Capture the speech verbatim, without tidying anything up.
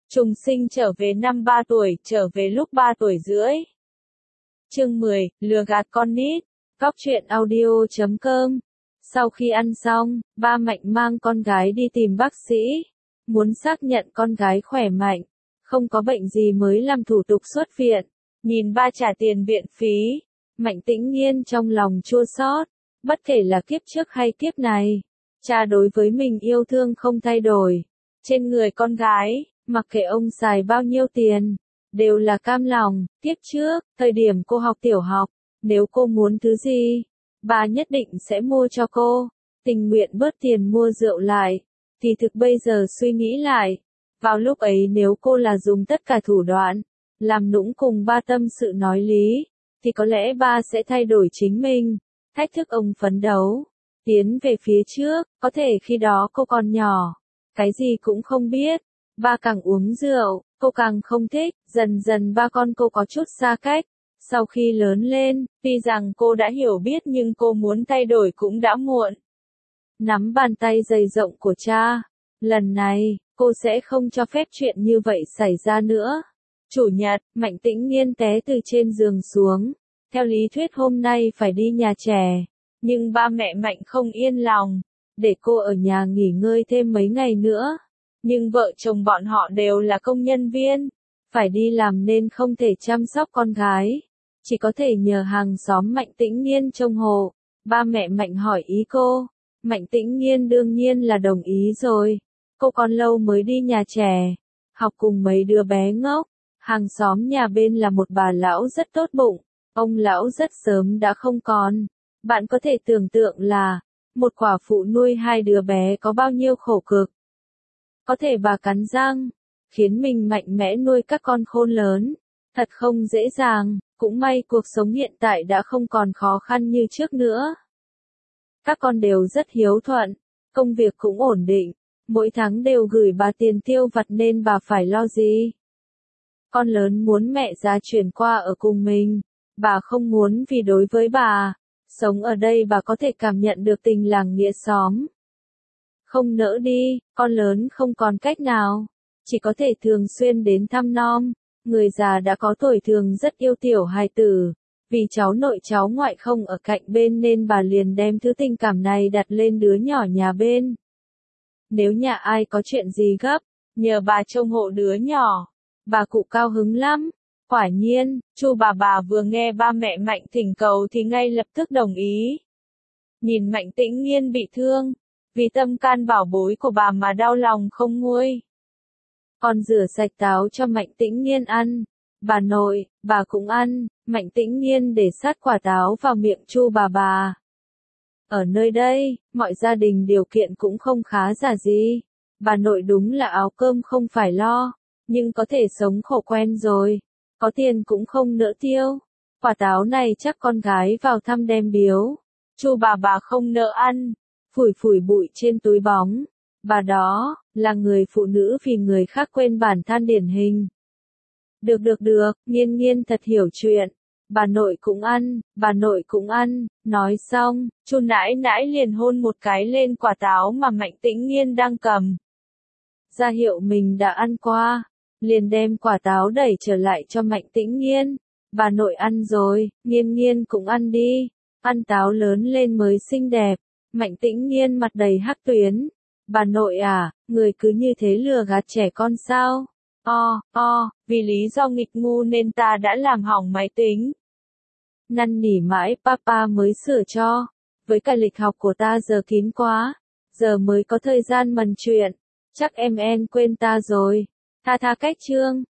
Trùng sinh trở về năm ba tuổi, trở về lúc ba tuổi rưỡi. Chương mười, lừa gạt con nít. Góc truyện audio chấm com. Sau khi ăn xong, ba Mạnh mang con gái đi tìm bác sĩ. Muốn xác nhận con gái khỏe mạnh, không có bệnh gì mới làm thủ tục xuất viện. Nhìn ba trả tiền viện phí, Mạnh Tĩnh Nghiên trong lòng chua xót. Bất kể là kiếp trước hay kiếp này, cha đối với mình yêu thương không thay đổi. Trên người con gái, mặc kệ ông xài bao nhiêu tiền, đều là cam lòng. Kiếp trước, thời điểm cô học tiểu học, nếu cô muốn thứ gì, bà nhất định sẽ mua cho cô, tình nguyện bớt tiền mua rượu lại. Thì thực bây giờ suy nghĩ lại, vào lúc ấy nếu cô là dùng tất cả thủ đoạn, làm nũng cùng ba tâm sự nói lý, thì có lẽ ba sẽ thay đổi chính mình, thách thức ông phấn đấu, tiến về phía trước. Có thể khi đó cô còn nhỏ, cái gì cũng không biết. Ba càng uống rượu, cô càng không thích, dần dần ba con cô có chút xa cách. Sau khi lớn lên, tuy rằng cô đã hiểu biết nhưng cô muốn thay đổi cũng đã muộn. Nắm bàn tay dày rộng của cha, lần này, cô sẽ không cho phép chuyện như vậy xảy ra nữa. Chủ nhật, Mạnh Tĩnh Nghiên té từ trên giường xuống. Theo lý thuyết hôm nay phải đi nhà trẻ, nhưng ba mẹ Mạnh không yên lòng, để cô ở nhà nghỉ ngơi thêm mấy ngày nữa. Nhưng vợ chồng bọn họ đều là công nhân viên, phải đi làm nên không thể chăm sóc con gái, chỉ có thể nhờ hàng xóm Mạnh Tĩnh Nghiên trông hộ. Ba mẹ Mạnh hỏi ý cô, Mạnh Tĩnh Nghiên đương nhiên là đồng ý rồi. Cô còn lâu mới đi nhà trẻ, học cùng mấy đứa bé ngốc. Hàng xóm nhà bên là một bà lão rất tốt bụng, ông lão rất sớm đã không còn. Bạn có thể tưởng tượng là, một quả phụ nuôi hai đứa bé có bao nhiêu khổ cực. Có thể bà cắn răng, khiến mình mạnh mẽ nuôi các con khôn lớn. Thật không dễ dàng, cũng may cuộc sống hiện tại đã không còn khó khăn như trước nữa. Các con đều rất hiếu thuận, công việc cũng ổn định, mỗi tháng đều gửi bà tiền tiêu vặt nên bà phải lo gì. Con lớn muốn mẹ già chuyển qua ở cùng mình, bà không muốn vì đối với bà, sống ở đây bà có thể cảm nhận được tình làng nghĩa xóm. Không nỡ đi, con lớn không còn cách nào, chỉ có thể thường xuyên đến thăm nom. Người già đã có tuổi thường rất yêu tiểu hài tử, vì cháu nội cháu ngoại không ở cạnh bên nên bà liền đem thứ tình cảm này đặt lên đứa nhỏ nhà bên. Nếu nhà ai có chuyện gì gấp, nhờ bà trông hộ đứa nhỏ, bà cụ cao hứng lắm. Quả nhiên, Chu bà bà vừa nghe ba mẹ Mạnh thỉnh cầu thì ngay lập tức đồng ý. Nhìn Mạnh Tĩnh Nghiên bị thương, vì tâm can bảo bối của bà mà đau lòng không nguôi. Còn rửa sạch táo cho Mạnh Tĩnh Nghiên ăn. Bà nội, bà cũng ăn. Mạnh Tĩnh Nghiên để sát quả táo vào miệng Chu bà bà. Ở nơi đây, mọi gia đình điều kiện cũng không khá giả gì. Bà nội đúng là áo cơm không phải lo, nhưng có thể sống khổ quen rồi. Có tiền cũng không nỡ tiêu. Quả táo này chắc con gái vào thăm đem biếu. Chu bà bà không nỡ ăn, phủi phủi bụi trên túi bóng. Bà đó, là người phụ nữ vì người khác quên bản thân điển hình. Được được được, Nghiên Nghiên thật hiểu chuyện. Bà nội cũng ăn, bà nội cũng ăn. Nói xong, Chu nãi nãi liền hôn một cái lên quả táo mà Mạnh Tĩnh Nghiên đang cầm. Ra hiệu mình đã ăn qua, liền đem quả táo đẩy trở lại cho Mạnh Tĩnh Nghiên. Bà nội ăn rồi, Nghiên Nghiên cũng ăn đi. Ăn táo lớn lên mới xinh đẹp. Mạnh Tĩnh Nghiên mặt đầy hắc tuyến. Bà nội à, người cứ như thế lừa gạt trẻ con sao? O, o, vì lý do nghịch ngu nên ta đã làm hỏng máy tính. Năn nỉ mãi papa mới sửa cho. Với cả lịch học của ta giờ kín quá, giờ mới có thời gian mần chuyện. Chắc em en quên ta rồi. Tha tha cách chương.